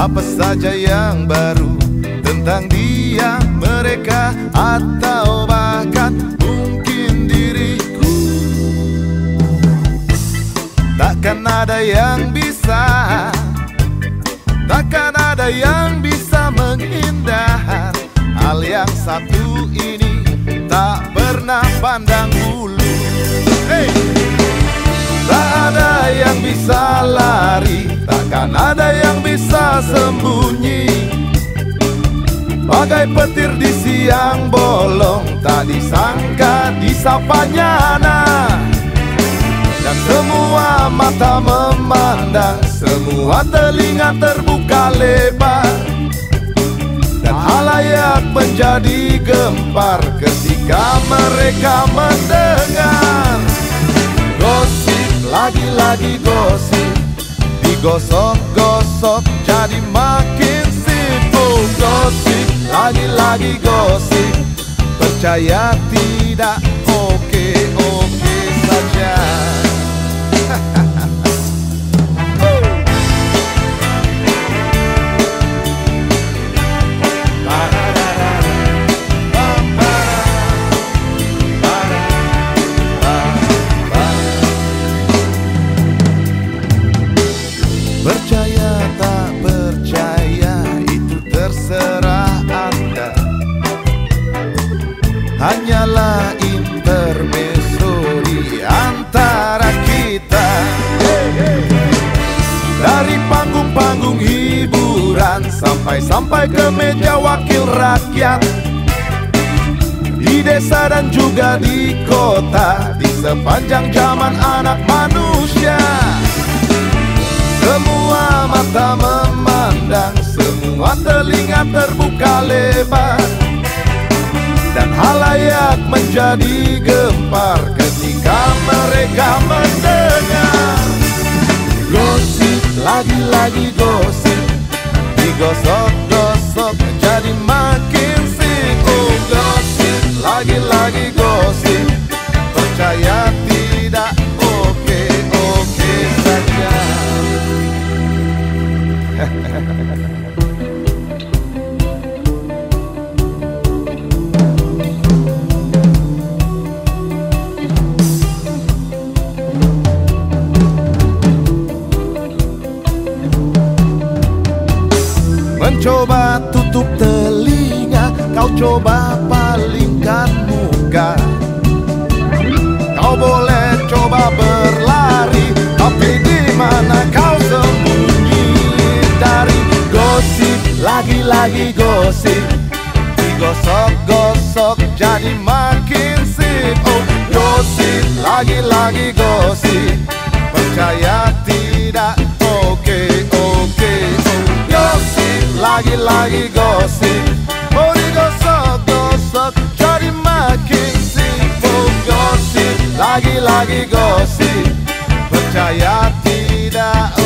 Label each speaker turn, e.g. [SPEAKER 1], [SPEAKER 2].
[SPEAKER 1] Apa saja yang baru tentang dia, mereka, atau bahkan mungkin diriku. Takkan ada yang bisa, takkan ada yang bisa menghindar. Hal yang satu ini tak pernah pandang bulu. Hey! Tak ada yang bisa lari, takkan ada yang bisa sembunyi. Bagai petir di siang bolong, tak disangka disapanya nah. Dan semua mata memandang, semua telinga terbuka lebar, dan halayak menjadi gempar ketika mereka mendengar gosip, lagi-lagi gosip, digosok-gosok jadi makin sibuk. Gosip, lagi-lagi gosip, percaya tidak, oke-oke saja. Percaya tak percaya itu terserah Anda, hanyalah intermezzo di antara kita. Dari panggung-panggung hiburan sampai ke meja wakil rakyat, di desa dan juga di kota, di sepanjang zaman anak manusia. Semua mata memandang, semua telinga terbuka lebar, dan halayak menjadi gempar ketika mereka mendengar gosip, lagi-lagi gosip, digosok-gosok jadi makin sibuk. Gosip, lagi-lagi gosip, percaya tidak, oke-oke saja. Mencoba tutup telinga, kau coba palingkan muka. Kau boleh coba berlari, tapi di mana kau sembunyi dari gosip, lagi-lagi gosip, digosok-gosok jadi makin sibuk. Gosip, lagi-lagi gosip, percaya tidak, oke-oke. Gosip, lagi-lagi gosip, oh digosok-gosok jadi makin sibuk. Gosip, lagi-lagi gosip, percaya tidak,